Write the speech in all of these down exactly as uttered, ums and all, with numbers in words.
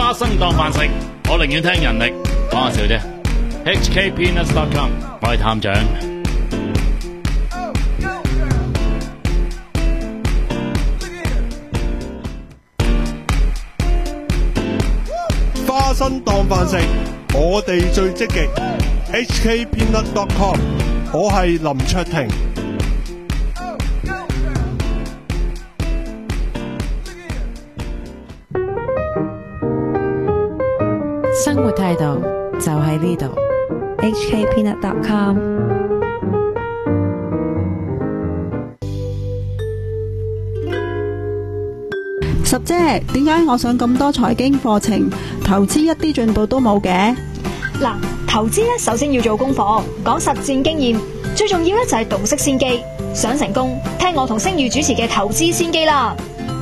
花生當飯食，我寧願聽人力，講下笑啫。H K Peanuts dot com， 我係探長。 花生當飯食，我哋最積極。H K Peanuts dot com， 我係林卓廷。 生活態度就喺呢度。 H K Peanuts dot com。 十姐，點解我上咁多財經課程，投資一啲進步都冇嘅？ 嗱，投資咧首先要做功課，講實戰經驗，最重要咧就係洞悉先機。想成功，聽我同星宇主持嘅投資先機啦。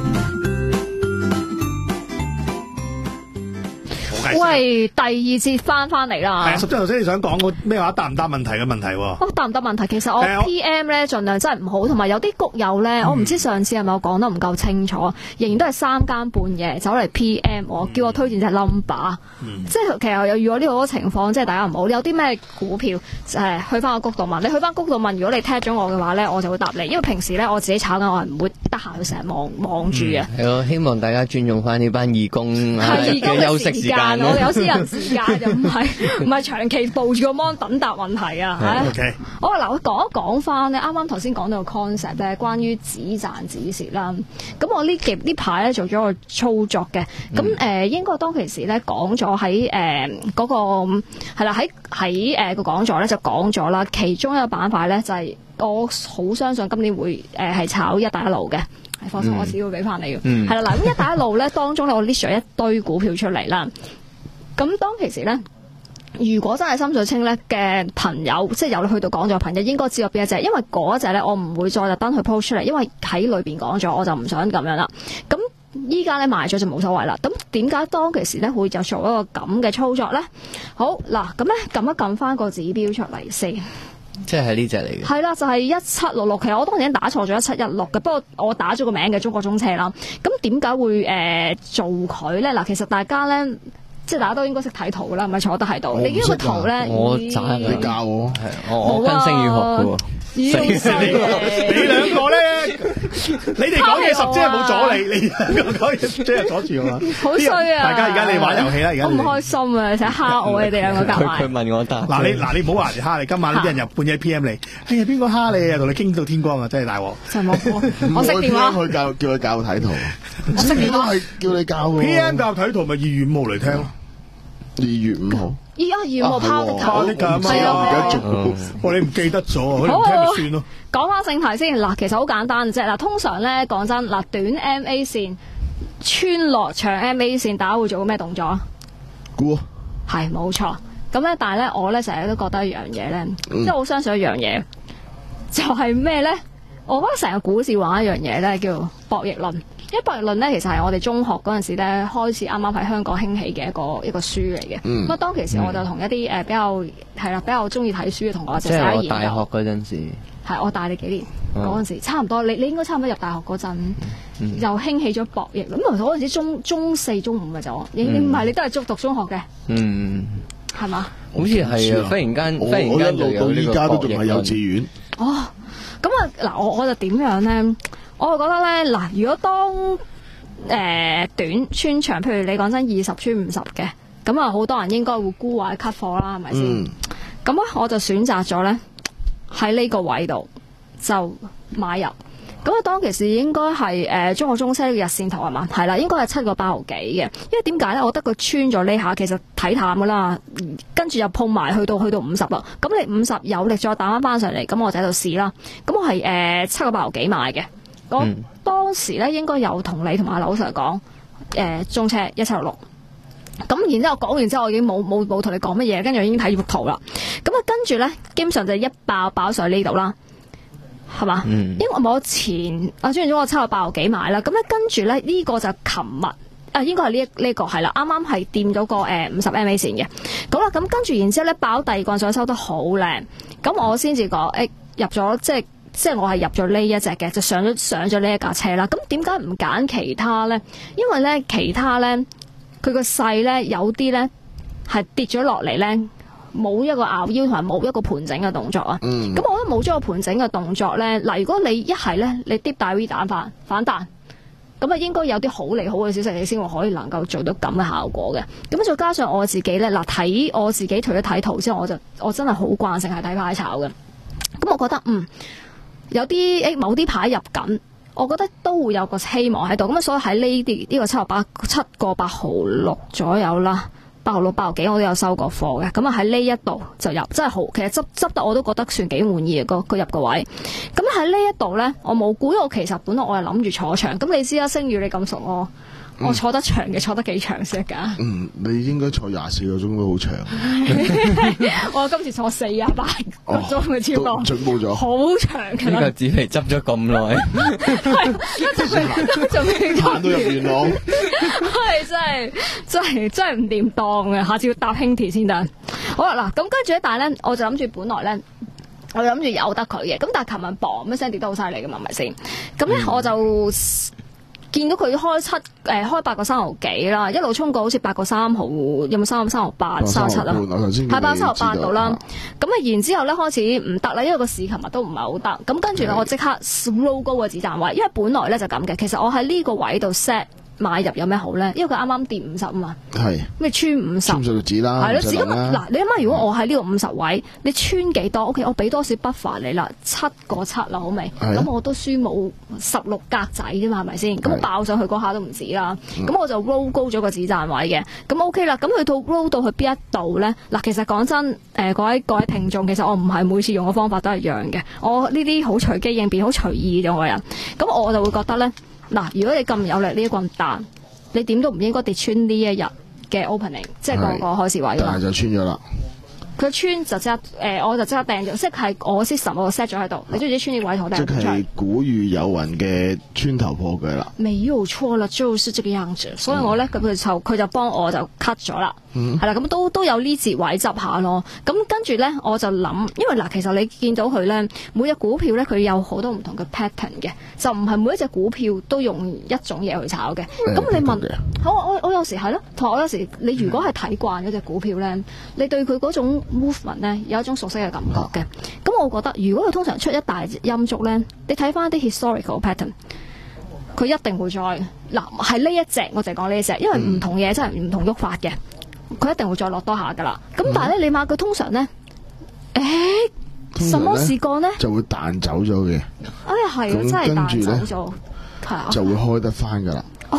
喂，第二節翻翻嚟啦。 係啊，十張頭先你想講個咩話？答唔答問題嘅問題喎？ 哦，答唔答問題？其實我 P M 咧盡量真係唔好，同埋有啲谷友咧，嗯、我唔知上次係咪我講得唔夠清楚，仍然都係三更半夜走嚟 P M 我，叫我推薦隻 number，嗯、即係其實又遇到呢個情況，即係大家唔好。有啲咩股票誒，去翻個谷度問，你去翻谷度問，如果你踢咗我嘅話咧，我就會答你，因為平時咧我自己炒緊，我係唔會得閒去成日望望住嘅。 係咯，希望大家尊重翻呢班義工嘅休息時間。 我哋有私人時間就唔係唔係長期抱住個 mon 等答問題啊！ 係 OK。 好啊，嗱，我講一講翻咧，啱啱頭先講到個 concept 咧，關於止賺止蝕啦。咁我呢幾呢排咧做咗個操作嘅，咁誒、嗯呃、應該當其時咧講咗喺誒嗰個係啦，喺喺誒個講座咧就講咗啦，其中一個板塊咧就係、是、我好相信今年會誒係、呃、炒一帶一路嘅。放心，我只會俾翻你嘅。係啦，嗱，咁一帶一路咧當中咧，我 list 咗一堆股票出嚟啦。咁當其時咧，如果真係心水清咧嘅朋友，即係有去到講座嘅朋友，應該知道邊一隻，因為嗰一隻咧，我唔會再特登去 post 出嚟，因為喺裏邊講咗，我就唔想咁樣啦。咁依家咧賣咗就冇所謂啦。咁點解當其時咧會就做一個咁嘅操作咧？好嗱，咁咧撳一撳翻個指標出嚟先。 即係呢隻嚟嘅， 係啦，就係一七六六。其實我當時已經打錯咗一七一六嘅，不過我打咗個名嘅中國中車啦。咁點解會誒、呃、做佢咧？嗱，其實大家咧，即係大家都應該識睇圖噶啦，唔係坐得喺度。你呢個圖咧， 我渣你教我，係我我跟星宇學嘅喎。 你兩個咧，你哋講嘢十姐冇阻你，你兩個講嘢十姐又阻住我嘛？ 好衰啊！ 大家而家你玩遊戲啦，而家我唔開心啊！成日蝦我，你哋兩個夾埋。 佢問我答。 嗱你嗱你唔好話人蝦你，今晚呢啲人入半夜 P M 你，哎呀邊個蝦你啊？同你傾到天光啊！真係大鑊。 真係冇我識電話。 佢教叫佢教我睇圖。 我識電話。 係叫你教喎。 P M 教睇圖咪二月五號嚟聽咯。 二月五號。 依家二月五號拋的頭。 係啊，我你唔記得咗，我唔聽咪算咯。 講翻正題先，嗱，其實好簡單啫。嗱，通常咧講真，嗱，短 M A 線穿落長 M A 線，大家會做個咩動作啊？ 估係冇錯。咁咧，但係咧，我咧成日都覺得一樣嘢咧，即係我相信一樣嘢，就係咩咧？我覺得成個股市玩一樣嘢咧，叫博弈論。因為博弈論咧，其實係我哋中學嗰陣時咧開始啱啱喺香港興起嘅一個一個書嚟嘅。咁啊、嗯，當其時我就同一啲誒、呃、比較係啦，比較中意睇書嘅同學就寫研究。 即係我大學嗰陣時。係我大你幾年嗰陣、哦、時，差唔多。你你應該差唔多入大學嗰陣，嗯、又興起咗博弈。咁其實嗰陣時中中四中五嘅就，你你唔係你都係讀讀中學嘅。嗯，係嘛？ 好似係啊！忽然間，忽然間就有呢個博弈。我一路到依家都仲係幼稚園。 哦，咁啊嗱，我我就點樣咧？我就覺得咧嗱，如果當誒、呃、短穿長，譬如你講真二十穿五十嘅，咁啊好多人應該會沽或者 cut 貨啦，係咪先？咁咧、嗯、我就選擇咗咧喺呢個位度就買入。咁啊當其時應該係誒中國中車嘅日線圖係嘛？係啦，應該係七個八毫幾嘅。因為點解咧？我覺得佢穿咗呢下，其實睇淡噶啦，跟住又碰埋去到去到五十啦。咁你五十有力再打翻翻上嚟，咁我就喺度試啦。咁我係誒七個八毫幾買嘅。我、嗯、當時咧應該有同你同埋阿劉 Sir 講，誒、呃、中車一七六六，咁然之後講完之後，我已經冇冇冇同你講乜嘢，跟住已經睇住幅圖啦。咁啊跟住咧，基本上就一爆爆上呢度啦，係嘛？嗯、因為我前啊，雖然咗我七個八毫幾買啦，咁咧跟住咧呢、這個就琴日啊，應該係呢一呢個係啦，啱啱係掂咗個誒五十 M A 線嘅。好啦，咁跟住然之後咧爆第二棍上收得好靚，咁我先至講誒入咗即係。即係我係入咗呢一隻嘅，就上咗上咗呢一架車啦。咁點解唔揀其他咧？因為咧其他咧佢個勢咧有啲咧係跌咗落嚟咧，冇一個拗腰同埋冇一個盤整嘅動作啊。咁、 嗯、 我覺得冇咗個盤整嘅動作咧，嗱，如果你一係咧你 deep 大 V 彈反反彈。咁啊，應該有啲好利好嘅消息，你先會可以能夠做到咁嘅效果嘅。咁再加上我自己咧，嗱睇我自己除咗睇圖之外，我就我真係好慣性係睇牌炒嘅。咁我覺得嗯有啲誒某啲牌入緊，我覺得都會有個希望喺度。咁啊，所以喺呢啲呢個七毫八七個八毫六左右啦。八號六、八號幾我都有收過貨嘅，咁啊喺呢一度就入，真係好，其實執執得我都覺得算幾滿意嘅個佢入個位。咁喺呢一度咧，我冇估，因為我其實本來我係諗住坐長，咁你知啦，星宇你咁熟我。我坐得長嘅，坐得幾長先得㗎？ 嗯，你應該坐廿四個鐘都好長。 我今次坐四啊八個鐘嘅超過， 進步咗， 好長㗎。 呢個紙皮執咗咁耐， 係仲未行到入元朗， 係真係真係真係唔掂當嘅，下次要搭輕鐵先得。好啦，嗱咁跟住咧，但係咧，我就諗住本來咧。我諗住由得佢嘅，咁但係琴日磅一聲跌得好犀利㗎嘛，係咪先？咁咧、嗯、我就見到佢開七誒、呃、開八個三毫幾啦，一路衝過好似八個三毫，有冇三三毫八、三七啊？係八三毫八度啦。咁啊，然之後咧開始唔得啦，因為個市琴日都唔係好得。咁跟住咧，我即刻 roll 高個止賺位，因為本來咧就咁嘅。其實我喺呢個位度 set。買入有咩好咧？因為佢啱啱跌五十啊嘛，係咩穿五十？穿數指啦，係咯。咁嗱，你諗下，如果我喺呢個五十位，你穿幾多 ？O K， 我俾多少 buffer 你啦，七個七啦，好未？咁我都輸冇十六格仔啫嘛，係咪先？咁爆上去嗰下都唔止啦。咁我就 roll 高咗個止賺位嘅。咁 O K 啦。咁去到 roll 到去邊一度咧？嗱，其實講真，誒各位各位聽眾，其實我唔係每次用嘅方法都係一樣嘅。我呢啲好隨機應變、好隨意嘅人。咁我就會覺得咧。嗱，如果你咁有力呢一棍彈，你點都唔應該跌穿呢一日嘅 opening， 即係個個開市位。 但係就穿咗啦。 佢穿就即刻誒、呃，我就即刻掟咗，即係我 system 我 set 咗喺度。你中意穿呢位同我掟出嚟。即係古語有云嘅穿頭破腳啦。沒有錯啦，就是這個樣子。所以我咧，佢就佢就幫我就 cut 咗啦。嗯，係啦，咁都都有呢節位執下咯。咁跟住咧，我就諗，因為嗱，其實你見到佢咧，每隻股票咧，佢有好多唔同嘅 pattern 嘅，就唔係每一隻股票都用一種嘢去炒嘅。咁、嗯、你問，好，我我有時係咯，同埋我有時你如果係睇慣嗰隻股票咧，你對佢嗰種 movement 咧有一種熟悉嘅感覺嘅。咁、啊、我覺得，如果佢通常出一大陰燭咧，你睇翻啲 historical pattern， 佢一定會再嗱係呢一隻，我就講呢一隻，因為唔同嘢真係唔同喐法嘅。佢一定會再落多下噶啦，咁但係咧，你買佢通常咧，誒、欸，什麼事幹咧？就會彈走咗嘅。哎呀，係啊，真係彈走咗，係啊，就會開得翻噶啦。哦，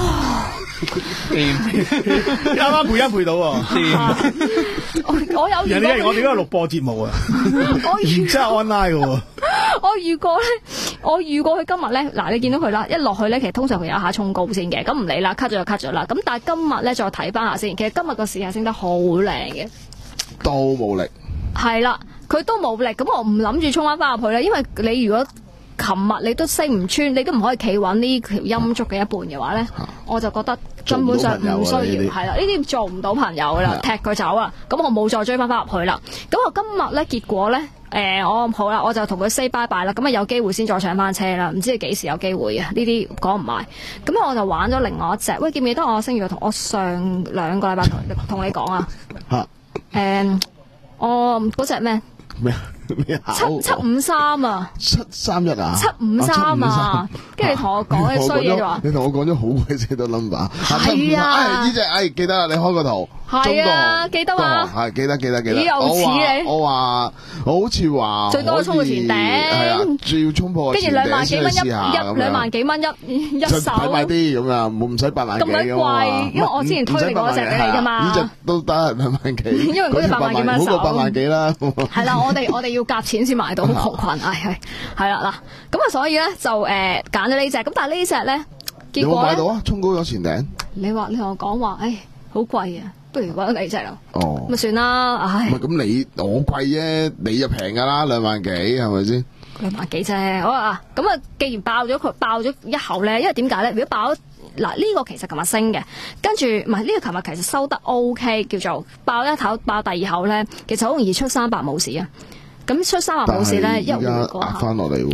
啱啱配音配到喎。 我我有人哋我哋嗰個錄播節目啊， 我真係 online 嘅喎。 我預過咧，我預過佢今日咧，嗱你見到佢啦，一落去咧，其實通常佢有一下衝高先嘅，咁唔理啦 ，cut 咗就 cut 咗啦。咁但係今日咧再睇翻下先，其實今日個市係升得好靚嘅， 都冇力。係啦，佢都冇力，咁我唔諗住衝翻翻入去啦，因為你如果琴日你都升唔穿，你都唔可以企穩呢條陰燭嘅一半嘅話咧，啊、我就覺得根本上唔需要，係啦，呢啲做唔到朋友噶啦，踢佢走啊，咁我冇再追翻翻入去啦。咁我今日咧結果咧。誒、呃，我好啦，我就同佢 say bye bye 啦，咁啊有機會先再上翻車啦，唔知幾時有機會啊？呢啲講唔埋，咁我就玩咗另外一隻，喂，記唔記得我星月同我上兩個禮拜同同你講啊？嚇！誒、呃，我嗰隻咩？咩咩七七五三啊！七三一啊！七五三啊！跟住你同我講啲衰嘢就話，你同我講咗好鬼死多 number。係啊！呢隻誒記得啦，你開個圖。係啊，記得啊。係記得記得記得。又似你。我話我好似話最多衝到前頂。係啊，仲要衝破前頂。跟住兩萬幾蚊一一兩萬幾蚊一一手。睇埋啲咁啊，冇唔使八萬幾。咁鬼貴，因為我之前推你嗰隻俾你㗎嘛。呢隻都得兩萬幾。因為嗰隻八萬幾蚊一手。好過八萬幾啦。係啦，我哋我哋要夾錢先買到，好窮困，唉係係啦嗱，咁啊所以咧就誒揀咗呢隻，咁但係呢隻咧結果咧，有冇買到啊？衝高咗前頂。你話你同我講話，唉好貴啊，不如揾你隻啦。哦，咁啊算啦，唉。唔係咁你我貴啫，你就平噶啦，兩萬幾係咪先？兩萬幾啫，好啊，咁啊既然爆咗佢爆咗一口咧，因為點解咧？如果爆咗嗱呢個其實琴日升嘅，跟住唔係呢個琴日其實收得 OK， 叫做爆一口爆第二口咧，其實好容易出三百冇事啊。咁出三百冇事咧，一回過下翻落嚟喎。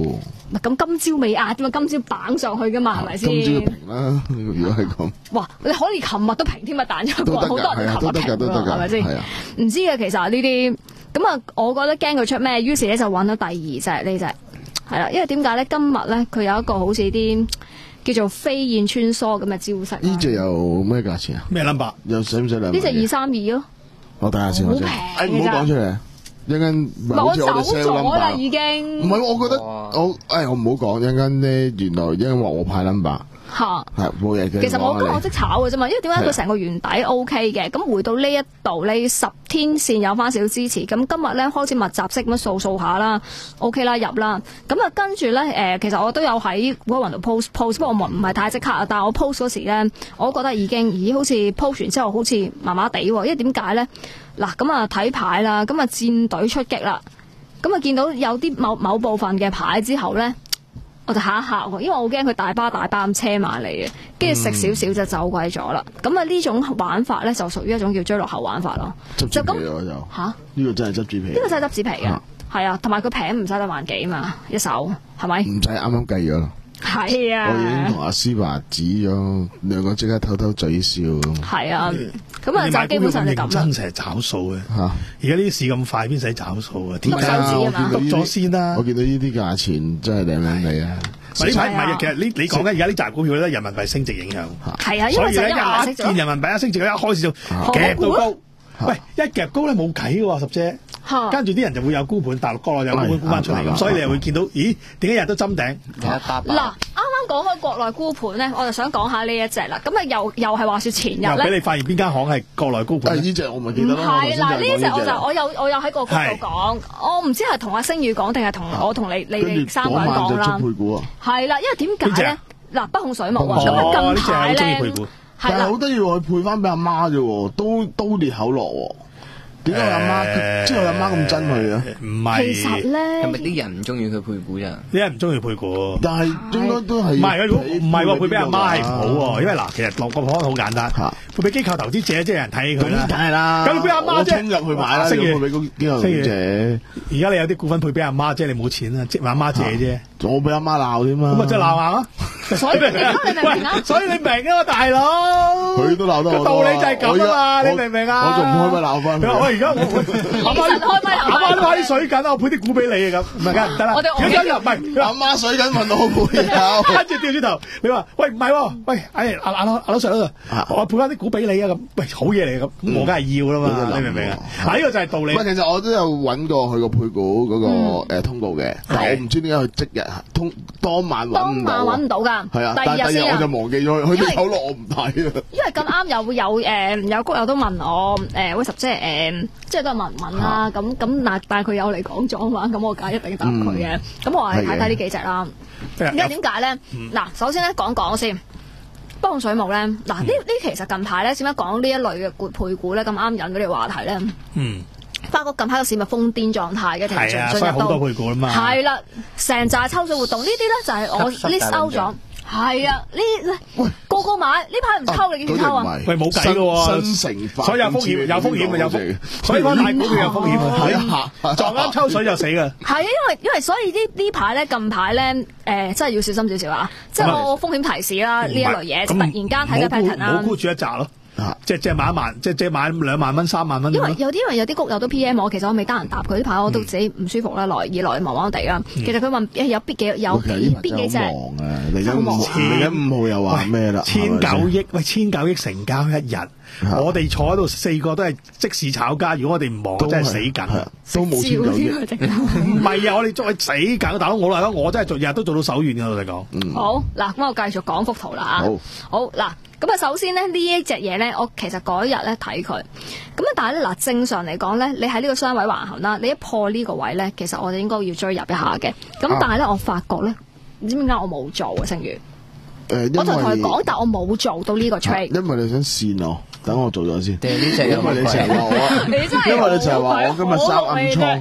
咁今朝未壓㗎嘛，今朝綁上去㗎嘛，係咪先？ 今朝平啦，如果係咁。 哇！你可以琴日都平添啊，彈咗一個，好多人琴日平㗎， 係咪先？唔知嘅其實呢啲咁啊，我覺得驚佢出咩，於是咧就揾到第二隻呢隻係啦，因為點解咧？今日咧佢有一個好似啲叫做飛燕穿梭咁嘅招式。 呢隻有咩價錢啊？ 咩 number？ 又使唔使兩？ 呢隻二三二咯。 我睇下先， 好平誒唔好講出嚟。一陣間我走咗啦，已經。 唔係，我覺得我誒我唔好講，一陣間咧原來一陣間話我派 number 嚇， 係冇嘢嘅。 其實我今日我識炒嘅啫嘛，因為點解佢成個圓底 O K 嘅，咁回到呢一度呢十天線有翻少少支持，咁今日咧開始密集式咁樣掃掃下啦 ，O K 啦入啦，咁啊跟住咧誒，其實我都有喺股雲度 post post，不過我唔係太即刻啊，但係我 post 嗰時咧，我都覺得已經咦好似 post 完之後好似麻麻地喎，因為點解咧？嗱咁啊睇牌啦，咁啊戰隊出擊啦。咁啊，見到有啲某某部分嘅牌之後咧，我就嚇一嚇喎，因為我驚佢大巴大巴咁車埋嚟嘅，跟住食少少就走鬼咗啦。咁啊，呢種玩法咧就屬於一種叫追落後玩法咯。 執紙皮咯就嚇，呢個真係執紙皮。呢個真係執紙皮嘅，係啊，同埋佢平唔使得萬幾嘛，一手係咪？ 唔使啱啱計咗啦。 係啊， 我已經同阿思華指咗，兩個即刻偷偷嘴笑。 係啊，咁啊就基本上就咁啦。 真成日找數嘅嚇，而家呢啲市咁快，邊使找數啊？點解啊？ 篤咗先啦！ 我見到呢啲價錢真係靚靚地啊！ 呢排唔係，其實你你講緊而家呢扎股票咧，人民幣升值影響。 係啊， 所以咧一見人民幣一升值，一開始就夾到高。喂，一夾高咧冇計嘅喎，十姐。跟住啲人就會有沽盤，大陸國內有沽盤沽翻出嚟，咁所以你又會見到，咦？點解日都針頂？ 嗱，啱啱講開國內沽盤咧，我就想講下呢一隻啦。咁啊，又又係話説前日咧， 又俾你發現邊間行係國內沽盤？ 呢隻我咪記得咯。 係嗱，呢隻我就我有我有喺個角度講，我唔知係同阿星宇講定係同我同你你哋三個人講啦。係啦，因為點解咧？嗱，北控水務啊，咁啊近排咧， 但係好得意喎，佢配翻俾阿媽啫喎，都都裂口落喎。點解阿媽即係阿媽咁憎佢啊？ 唔係， 其實咧， 係咪啲人唔中意佢配股咋？ 啲人唔中意配股， 但係應該都係唔係？如果唔係喎，配俾阿媽係唔好喎，因為嗱，其實落個方好簡單，配俾機構投資者，即係人睇佢啦。 梗係啦， 咁你俾阿媽啫， 衝入去買啦，配俾機構投資者。 而家你有啲股份配俾阿媽，即係你冇錢啦，即係阿媽借啫。 我俾阿媽鬧添嘛， 咁咪即係鬧下咯。所以你明啊？所以你明啊嘛，大佬。 佢都鬧得我。 道理就係咁啊嘛，你明唔明啊？ 我仲唔開咪鬧翻佢。 我而家我阿媽阿媽都喺水緊，我配啲股俾你啊咁，唔係梗係唔得啦。如果真入唔係阿媽水緊問我配有， 跟住掉轉頭，你話喂唔係喎，喂哎阿阿阿老實老實，我配翻啲股俾你啊咁，喂好嘢嚟咁，我梗係要啦嘛，你明唔明啊？嗱呢個就係道理。 喂，其實我都有揾過佢個配股嗰個誒通告嘅，但係我唔知點解佢即日通當晚揾唔到。 當晚揾唔到㗎。 係啊，但係第二日我就忘記咗佢，佢啲口落我唔睇啊。 因為咁啱有有誒有谷友都問我誒喂十姐誒，即係都係問問啦，咁咁嗱，但係佢有嚟講咗嘛，咁我梗係一定答佢嘅。咁我話睇睇呢幾隻啦。而家點解咧？嗱，首先咧講講先，北控水務咧，嗱呢呢其實近排咧點解講呢一類嘅股配股咧咁啱引嗰啲話題咧？嗯。發覺近排個市咪瘋癲狀態嘅， 係啊，所以好多配股啊嘛。 係啦，成紮抽水活動呢啲咧就係我 list out 咗。係啊，呢個個買呢排唔抽你幾時抽啊？ 喂，冇計嘅喎， 新城化， 所以有風險，有風險啊，有風，所以翻大股票有風險啊，撞啱抽水就死噶。 係啊，因為因為所以呢呢排咧近排咧誒，真係要小心少少啊！即係我風險提示啦，呢一類嘢突然間睇嘅 pattern 啦， 唔好沽住一紮咯。即係即係買一萬，即係即係買兩萬蚊、三萬蚊。 因為有啲因為有啲谷友都 P M 我，其實我未得閒答佢呢排，我都自己唔舒服啦，來二來忙忙地啦。其實佢問有必幾有邊邊幾隻？ 嚟緊五嚟緊五號又話咩啦？ 千九億喂，千九億成交一日，我哋坐喺度四個都係即時炒家。如果我哋唔忙，真係死緊， 都冇千九億。 唔係啊，我哋再死緊，大佬我嚟講，我真係做日日都做到手軟嘅，老實講。 好嗱，咁我繼續講幅圖啦嚇。好嗱。咁啊，首先咧呢一隻嘢咧，我其實嗰日咧睇佢，咁啊，但係咧嗱，正常嚟講咧，你喺呢個雙位橫行啦，你一破呢個位咧，其實我哋應該要追入一下嘅。咁但係咧，我發覺咧，唔知點解我冇做啊，星宇。誒，我就同佢講，但我冇做到呢個 trade。 因為你想跣我，等我做咗先。 定係呢隻？ 因為你成日話我， 你真係因為你成日話我今日三暗倉。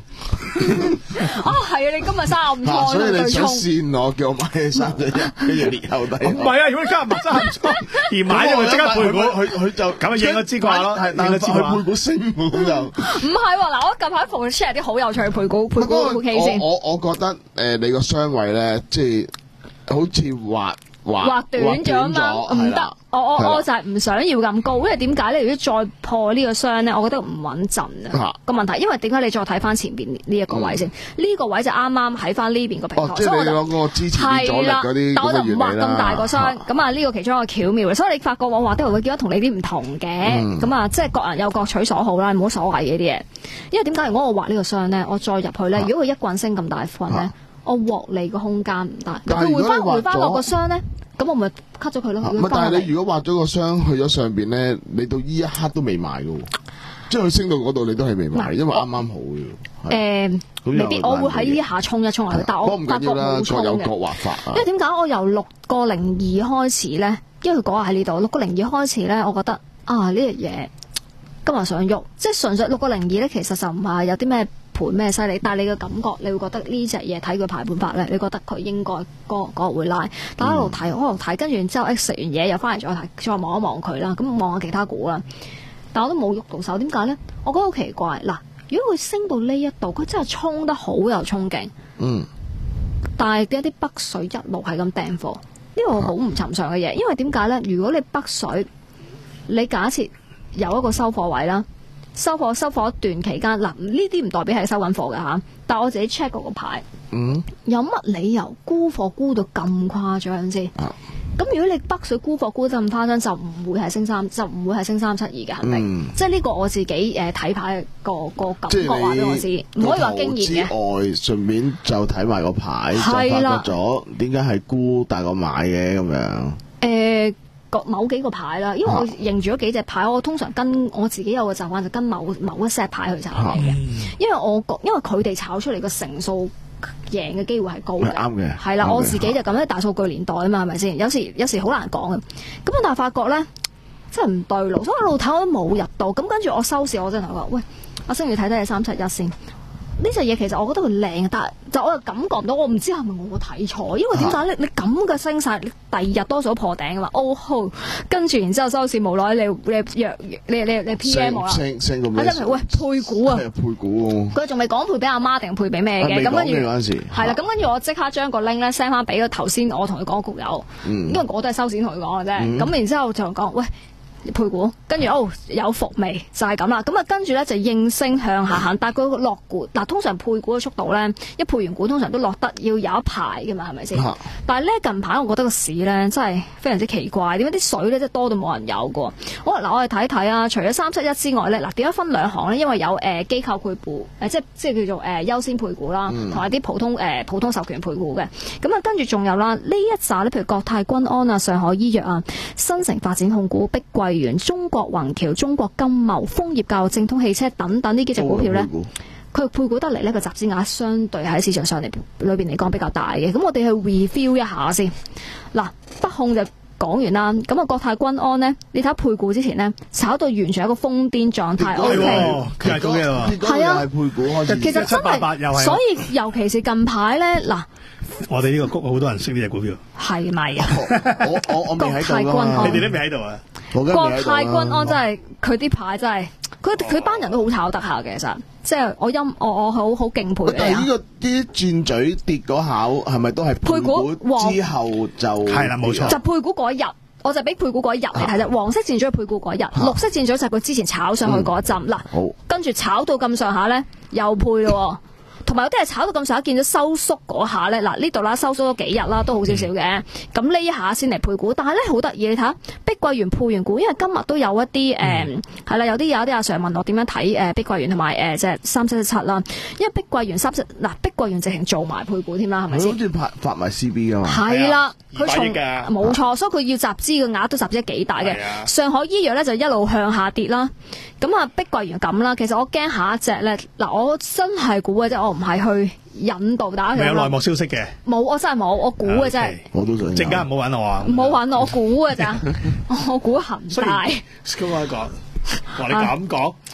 哦，係啊！你今日生暗瘡， 所以你對沖。 想線我，叫我買起三隻一，跟住列後底。 唔係啊！如果你今日買生暗瘡而買咗佢即刻配股， 佢佢就咁啊應個支掛咯， 係但係佢配股升咁就。 唔係喎，嗱，我近排逢 share 啲好有趣嘅配股配股股 K 先。 我我覺得誒你個雙位咧，即係好似畫。 畫短咗啊嘛，唔得，我我我就係唔想要咁高，因為點解咧？如果再破呢個箱咧，我覺得唔穩陣啊個問題。因為點解你再睇翻前邊呢一個位先？呢個位就啱啱喺翻呢邊個平台， 所以我就攞個支持啲阻力嗰啲， 但我就唔畫咁大個箱。咁啊，呢個其中一個巧妙。所以你發覺我畫得會見到同你啲唔同嘅。咁啊，即係各人有各取所好啦，冇乜所謂嘅啲嘢。因為點解如果我畫呢個箱咧，我再入去咧，如果佢一棍升咁大棍咧，我獲利個空間唔大。佢回翻回翻落個箱咧。咁我咪 cut 咗佢咯。 唔係，但係你如果畫咗個箱去咗上邊咧，你到呢一刻都未賣噶喎，即係佢升到嗰度你都係未賣，因為啱啱好嘅。誒， 未必，我會喺呢下衝一衝落去，但係我發覺冇衝嘅。 各有各畫法啊。 因為點解我由六個零二開始咧？因為佢講喺呢度，六個零二開始咧，我覺得啊呢樣嘢今日想喐，即係純粹六個零二咧，其實就唔係有啲咩盤咩犀利，但係你嘅感覺，你會覺得呢隻嘢睇佢排盤法咧，你覺得佢應該嗰嗰會拉，但係一路睇，一路睇，跟住之後 X 食完嘢又翻嚟再睇，再望一望佢啦，咁望下其他股啦，但我都冇喐到手，點解咧？我覺得好奇怪，嗱，如果佢升到呢一度，佢真係衝得好有衝勁，嗯，但係一啲北水一路係咁掟貨，呢個好唔尋常嘅嘢，因為點解咧？如果你北水，你假設有一個收貨位啦。收貨收貨一段期間，嗱呢啲唔代表係收緊貨嘅嚇，但係我自己 check 嗰個牌，嗯，有乜理由沽貨沽到咁誇張先？咁、啊、如果你北水沽貨沽得咁誇張，就唔會係升三，就唔會係升三七二嘅，肯定。嗯、即係呢個我自己誒睇、呃、牌個個感覺話俾我知，唔可以話經驗嘅。 之外，順便就睇埋個牌，就發覺咗點解係沽大過買嘅咁樣。誒、 呃。某幾個牌啦，因為我認住咗幾隻牌，我通常跟我自己有個習慣，就跟某某一 set 牌去炒嘅。因為我覺，因為佢哋炒出嚟個成數贏嘅機會係高嘅，啱嘅。係啦，我自己就咁咧，大數據年代啊嘛，係咪先？有時有時好難講嘅。咁但係發覺咧，真係唔對路，所以一路睇我都冇入到。咁跟住我收市，我真係話：喂，阿星，你睇睇你三七一先。呢隻嘢其實我覺得佢靚，但係就我又感覺唔到，我唔知係咪我睇錯，因為點解咧？你咁嘅升勢，你第二日多數破頂嘅嘛，哦吼，跟住然之後收市無奈你你約你你你 P M 我啦， 升升個咩？ 喂配股啊， 配股佢仲未講配俾阿媽定配俾咩嘅？咁跟住係啦，咁跟住我即刻將個 link 咧 send 翻俾個頭先我同佢講局友，因為我都係收市同佢講嘅啫。咁然之後就講喂。配股，跟住哦有伏味就係咁啦，咁啊跟住咧就應聲向下行，但係佢落股嗱，通常配股嘅速度咧，一配完股通常都落得要有一排嘅嘛，係咪先？啊、但係咧近排我覺得個市咧真係非常之奇怪，點解啲水咧真係多到冇人有嘅？好嗱，我哋睇睇啊，除咗三七一之外咧，嗱點解分兩行咧？因為有誒機、呃、構配股，誒、呃、即係即係叫做誒、呃、優先配股啦，同埋啲普通誒、呃、普通授權配股嘅。咁啊跟住仲有啦，呢一紮咧，譬如國泰君安啊、上海醫藥啊、新城發展控股、碧桂園、中國宏橋、中國金茂、楓葉教育、正通汽車等等呢幾隻股票咧，佢配股得嚟呢個集資額相對喺市場上嚟裏邊嚟講比較大嘅。咁我哋去 review 一下先。嗱，北控就講完啦。咁啊，國泰君安呢，你睇下配股之前呢，炒到完全係一個瘋癲狀態。O K， 係咁嘅， 係啊， 配股開始。 其實真係，所以尤其是近排咧，嗱。 我哋呢個谷好多人識呢隻股票， 係咪啊？ 我我我未喺度啊！你哋都未喺度啊？ 國泰君安真係佢啲牌真係，佢佢班人都好炒得下嘅，其實即係我音我我好好敬佩嘅。 但係呢個啲轉嘴跌嗰下係咪都係配股之後就係啦？冇錯， 就配股嗰一日，我就俾配股嗰一日嚟睇啫。黃色轉嘴配股嗰一日，綠色轉嘴就係佢之前炒上去嗰一陣嗱，跟住炒到咁上下咧，又配咯。同埋有啲係炒到咁上下，見到收縮嗰下咧，嗱呢度啦收縮咗幾日啦，都好少少嘅。咁呢、嗯、一下先嚟配股，但係咧好得意，你睇下碧桂園配完股，因為今日都有一啲誒係啦，有啲有啲阿 Sir 問我點樣睇誒碧桂園同埋誒即係三七七七啦，因為碧桂園三七嗱碧桂園直情做埋配股添啦，係咪先？ 好似發發埋 C B 噶嘛？ 係啦，佢從冇錯， 啊、 所以佢要集資嘅額都集資得幾大嘅。上海醫藥咧就一路向下跌啦。咁啊，碧桂園咁啦，其實我驚下一隻咧，嗱我真係估嘅啫，我唔係去引導大家。 有內幕消息嘅？冇， 我真係冇，我估嘅啫。Okay, 我都想。 陣間唔好揾我啊！ 唔好揾我，我估嘅咋，我估恒大。 咁我講，話你咁講，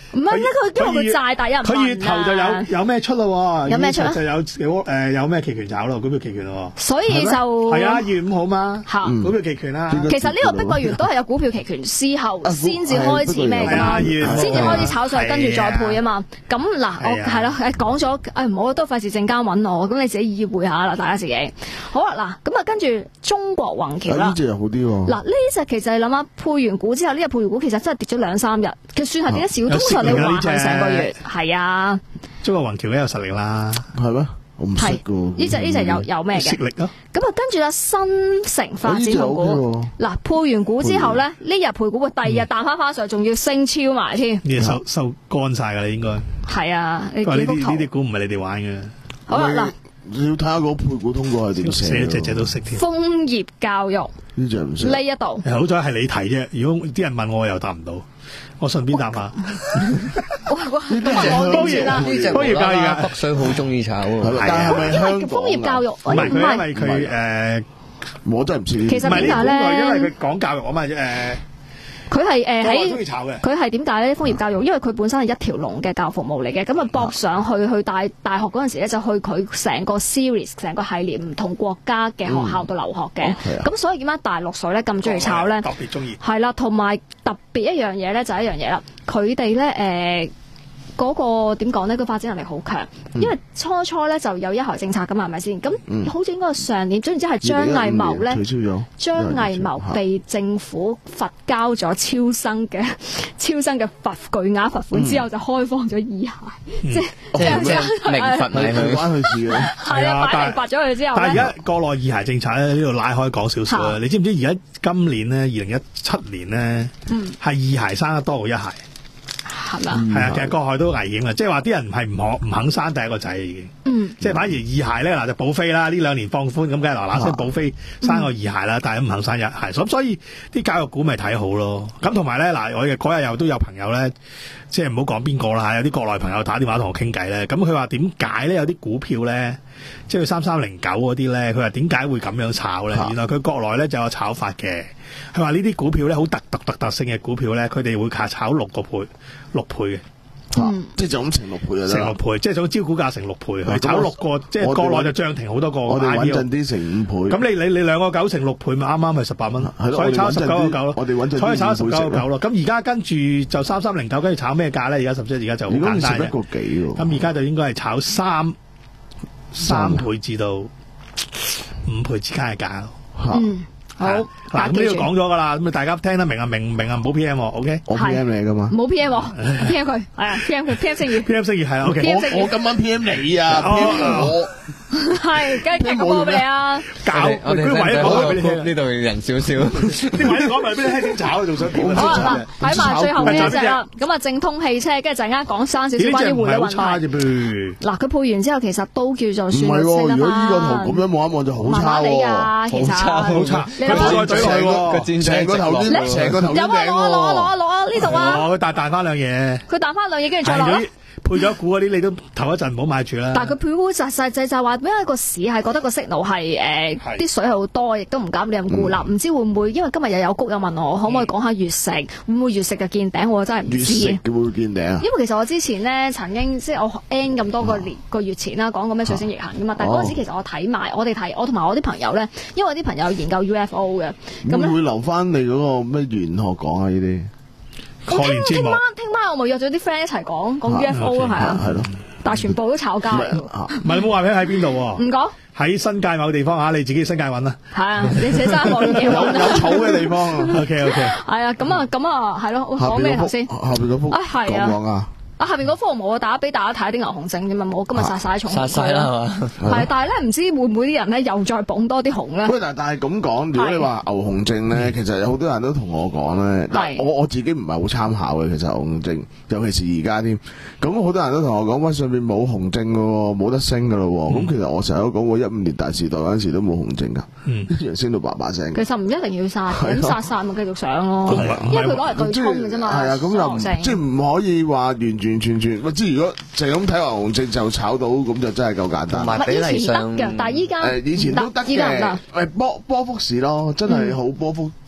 唔係，佢因為佢債，但有人問啊。 佢月頭就有有咩出咯？ 有咩出就有誒有咩期權炒咯，股票期權咯。 所以就係啊，二月五號嘛，股票期權啦。 其實呢個碧桂園都係有股票期權之後先至開始咩㗎嘛，先至開始炒上，跟住再配啊嘛。咁嗱，我係咯，誒講咗，誒唔好都費事陣間揾我，咁你自己意會下啦，大家自己。好啦，嗱，咁啊跟住中國宏橋啦。 呢隻又好啲喎。嗱， 呢隻其實你諗下，配完股之後，呢隻配完股其實真係跌咗兩三日，佢算係跌得少，通常你話係成個月，係啊。 中國宏橋咧有實力啦， 係咩？我唔識㗎。 呢隻呢隻有有咩嘅？ 實力咯。 咁啊，跟住啦，新城發展控股嗱，配完股之後咧，呢日配股，第二日彈翻翻上，仲要升超埋添。 呢收收乾晒㗎啦，應該。 係啊，你呢啲呢啲股唔係你哋玩嘅。 好啦，嗱。 你要睇下個配股通過係點寫， 寫隻隻都識添。 楓葉教育呢隻唔識。 呢一度， 好彩係你提啫。如果啲人問我，我又答唔到。我順便答下。 哇！呢隻呢隻楓葉教育啊，北水好中意炒喎。 但係咪香港？ 楓葉教育唔係佢，因為佢誒， 我真係唔知呢啲。 其實點解咧？ 因為佢講教育啊嘛，誒。 佢係誒喺炒嘅， 佢係點解咧？楓葉教育，因為佢本身係一條龍嘅教育服務嚟嘅，咁啊駁上去去大大學嗰陣時咧，就去佢成個 series 成個系列唔同國家嘅學校度留學嘅，咁、嗯、所以點解大陸水咧咁中意炒咧？ 特別中意係啦，同埋特別一樣嘢咧就係一樣嘢啦，佢哋咧誒。嗰、那個點講呢？佢發展能力好強，嗯、因為初初咧就有一孩政策㗎嘛，係咪先？咁、嗯、好似應該係上年，總然之係張藝謀咧，張藝謀被政府罰交咗超生嘅超生嘅罰巨額罰款之後，就開放咗二孩，嗯、即係、嗯、即係明罰係佢關佢事嘅。係啊，擺明罰咗佢之後。但係而家國內二孩政策咧，呢度拉開講少少啦。你知唔知而家今年咧，二零一七年咧，係、嗯、二孩生得多過一孩。係嘛？係啊，其實國內都危險啊，即係話啲人係唔可唔肯生第一個仔已經，嗯，即係反而二孩咧嗱就保飛啦，呢兩年放寬咁，梗係嗱嗱聲保飛生個二孩啦，嗯、但係都唔肯生一孩，咁所以啲教育股咪睇好咯。咁同埋咧嗱，我嘅嗰日又都有朋友咧，即係唔好講邊個啦，有啲國內朋友打電話同我傾偈咧，咁佢話點解咧有啲股票咧，即係三三零九嗰啲咧，佢話點解會咁樣炒咧？原來佢國內咧就有炒法嘅。佢話呢啲股票咧，好特特特特性嘅股票咧，佢哋會卡炒六個倍，六倍嘅， 嗯，即係就咁乘六倍啊， 乘六倍，即係總招股價乘六倍，佢炒六個，即係國內就漲停好多個， 我哋穩陣啲乘五倍。 咁你你你兩個九乘六倍咪啱啱係十八蚊，所以炒十九個九咯， 我哋穩陣啲， 所以炒十九個九咯。咁而家跟住就三三零九，跟住炒咩價咧？而家十即係而家就好簡單嘅，咁而家就應該係炒三三倍至到五倍之間嘅價咯。 嗯。好， 嗱咁呢度講咗噶啦，咁啊大家聽得明啊，明唔明啊？唔好 P M，O K？ 我 P M 你噶嘛？ 冇 P M，P M 佢，係啊 ，P M 佢 ，P M 星宇 ，P M 星宇係啊 ，O K。 我我今晚 P M 你啊 ，P M 我係，梗係踢個波俾你啊！ 搞，我哋位講俾你聽， 呢度人少少， 啲位講埋俾你聽點炒，仲想點？ 好啦，睇埋最後呢一隻啦，咁啊正通汽車，跟住陣間講生少少關於匯率問題。嗱，佢配完之後其實都叫做算唔係，如果呢個圖咁樣望一望就好差喎， 其實好差， 你諗下。 個戰成個頭邊，成個頭邊有啊，攞啊攞啊攞啊攞啊呢度啊！ 佢彈彈翻兩嘢， 佢彈翻兩嘢，跟住再落。 配咗股嗰啲，你都頭一陣唔好買住啦。 但係佢配股實實際就係話，因為個市係覺得個息路係誒啲水係好多，亦都唔敢你咁顧立，唔知會唔會？因為今日又有谷有問我，可唔可以講下月食？會唔會月食就見頂？我真係唔知。 月食會唔會見頂啊？ 因為其實我之前咧曾經即係我 N 咁多個年個月前啦，講過咩水星逆行噶嘛。但係嗰陣時其實我睇埋，我哋睇我同埋我啲朋友咧，因為我啲朋友研究 U F O 嘅，咁會唔會留翻你嗰個咩玄學講啊？呢啲？ 我聽聽晚聽晚我咪約咗啲 friend 一齊講講 U F O 咯，係啊，係咯，但係全部都炒家嚟。 唔係你冇話俾喺邊度？ 唔講喺新界某個地方吓，你自己新界揾啦。係啊，你自己揸望嘢揾啦。 有草嘅地方。O K O K。 係啊，咁啊咁啊，係咯，講咩頭先？ 下邊嗰幅啊係啊。講啊。 啊，下邊嗰幅冇啊，大家俾大家睇下啲牛熊證啫嘛，我今日殺晒重殺晒啦係嘛， 係，但係咧唔知會唔會啲人咧又再捧多啲熊咧？ 喂，但但係咁講，如果你話牛熊證咧，其實有好多人都同我講咧，但我我自己唔係好參考嘅，其實牛熊證，尤其是而家添，咁好多人都同我講，喂，上邊冇熊證噶，冇得升噶咯，咁、嗯、其實我成日都講過，一五年大時代嗰陣時都冇熊證噶，一樣、嗯、升到叭叭聲。 其實唔一定要殺，咁殺晒咪繼續上咯，因為佢攞嚟對沖嘅啫嘛。係啊，咁又即係唔可以話完完全全。如果就咁睇牛熊證就炒到，咁就真係夠簡單。 唔係以前得嘅，但係依家誒以前都得嘅。誒波波幅市咯，真係好波幅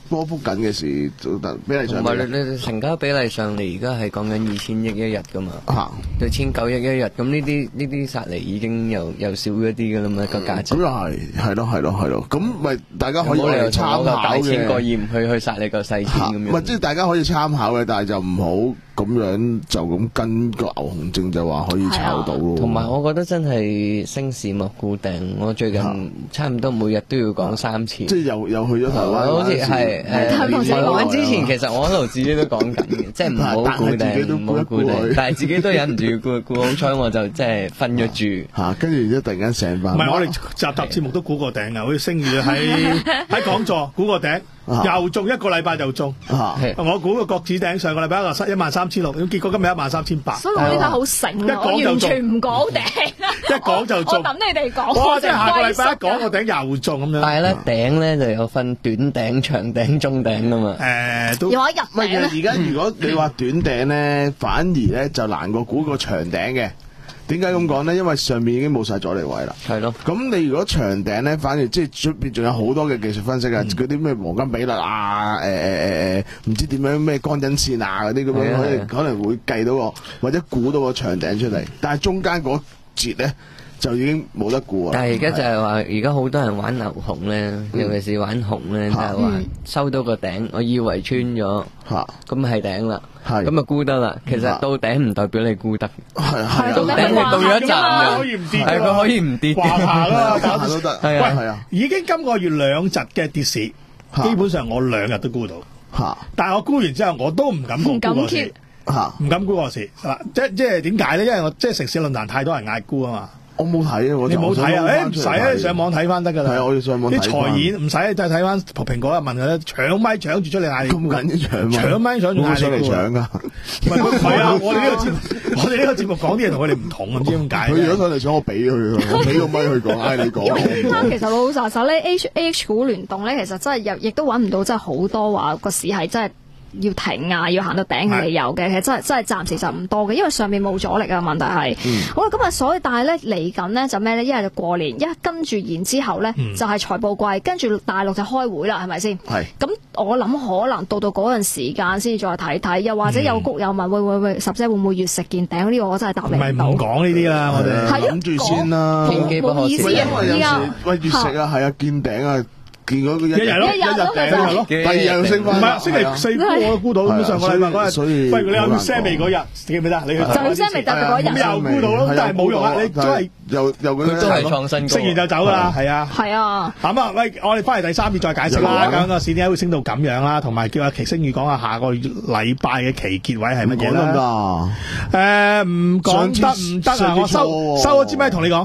波幅緊嘅時，比例上唔係你你成交比例上，你而家係講緊二千億一日噶嘛？ 嚇， 對千九億一日，咁呢啲呢啲殺嚟已經又又少咗啲噶啦嘛個價值。 咁又係，係咯係咯係咯，咁咪大家可以嚟參考嘅。 大千個二唔去去殺你個細千咁樣。 唔係即係大家可以參考嘅，但係就唔好咁樣就咁跟個牛熊證就話可以炒到咯。 同埋我覺得真係升市莫固定，我最近差唔多每日都要講三次。 即係又又去咗台灣， 好似係誒台灣之前，其實我喺度自己都講緊嘅，即係唔好固定，唔好固定，但係自己都忍唔住要估估好彩，我就即係瞓咗住嚇，跟住一突然間醒翻。 唔係我哋集集節目都估過頂啊，好似星宇喺喺講座估過頂。又中一個禮拜就中，啊、我估個國指頂上個禮拜一個失一萬三千六，結果今日一萬三千八。 所以我呢家好醒啊！我完全唔講頂， 一講就中。 我等你哋講。 哇！即係下個禮拜一講個頂又中咁樣。 但係咧頂咧就有分短頂、長頂、中頂噶嘛。 誒，都有一日頂咧。 而家如果你話短頂咧，反而咧就難過估個長頂嘅。點解咁講咧？因為上面已經冇晒阻力位啦。 係咯。 咁你如果長頂咧，反而即係出邊仲有好多嘅技術分析啊，嗰啲咩黃金比率啊，誒誒誒誒，唔知點樣咩乾真線啊嗰啲咁樣，可能可能會計到個或者估到個長頂出嚟。但係中間嗰節咧就已經冇得估啊。 但係而家就係話，而家好多人玩牛熊咧，尤其是玩熊咧，就係話收到個頂，我以為穿咗，咁係頂啦。咁啊沽得啦，其實到頂唔代表你沽得， 係到頂你到咗一站嘅，可以唔跌， 係佢可以唔跌， 掛下啦， 掛下都得， 係啊係啊。已經今個月兩日嘅跌市，基本上我兩日都沽到，但係我沽完之後我都唔敢沽個市，唔敢沽個市嗱，即即係點解咧？因為我即係城市論壇太多人嗌沽啊嘛。 我冇睇啊！我你冇睇啊？誒唔使啊！上網睇翻得㗎啦。 係啊，我要上網睇。 啲財演唔使，就係睇翻蘋果啊！問佢咧，搶咪搶住出嚟嗌。 咁緊要搶咪？ 搶咪搶住嗌你。 嚟搶㗎。 唔係唔係啊！我哋呢個節目，我哋呢個節目講啲嘢同佢哋唔同，唔知點解。 佢如果上嚟搶，我俾佢，我俾個咪佢講，嗌你講。 其實老老實實咧，H A H 股聯動咧，其實真係又亦都揾唔到真係好多話個市係真係。要停啊，要行到頂嘅理由嘅，其實真係真係暫時就唔多嘅，因為上面冇阻力啊。問題係，嗯、好啦，咁啊，所以但係咧嚟緊咧就咩咧？一係就過年，一跟住然之後咧、嗯、就係財報季，跟住大陸就開會啦，係咪先？係。咁我諗可能到到嗰陣時間先再睇睇，又或者有谷有問，會會會十姐會唔會月食見頂？呢個我真係答你唔到。唔係唔講呢啲啦，我哋諗住先啦， 冇意思啊！依家喂月食啊，係啊，見頂啊！見嗰個一日咯，一日頂咯，第二日又升翻。唔係星期四我都估到，咁上個禮拜嗰日，所以不如你有血腥味嗰日記唔記得？你去就血腥味特別嗰日，咁又估到咯，但係冇用啊！你都係又又嗰啲都係創新高， 升完就走噶啦，係啊， 係啊。 咁啊，喂，我哋翻嚟第三節再解釋啦。咁個市點解會升到咁樣啦？同埋叫阿奇星宇講下下個禮拜嘅期結位係乜嘢啦？誒，唔講得唔得啊！我收收咗支咪同你講。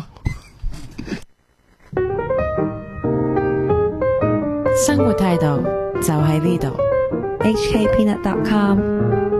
生活態度就喺呢度。 H K Peanut dot com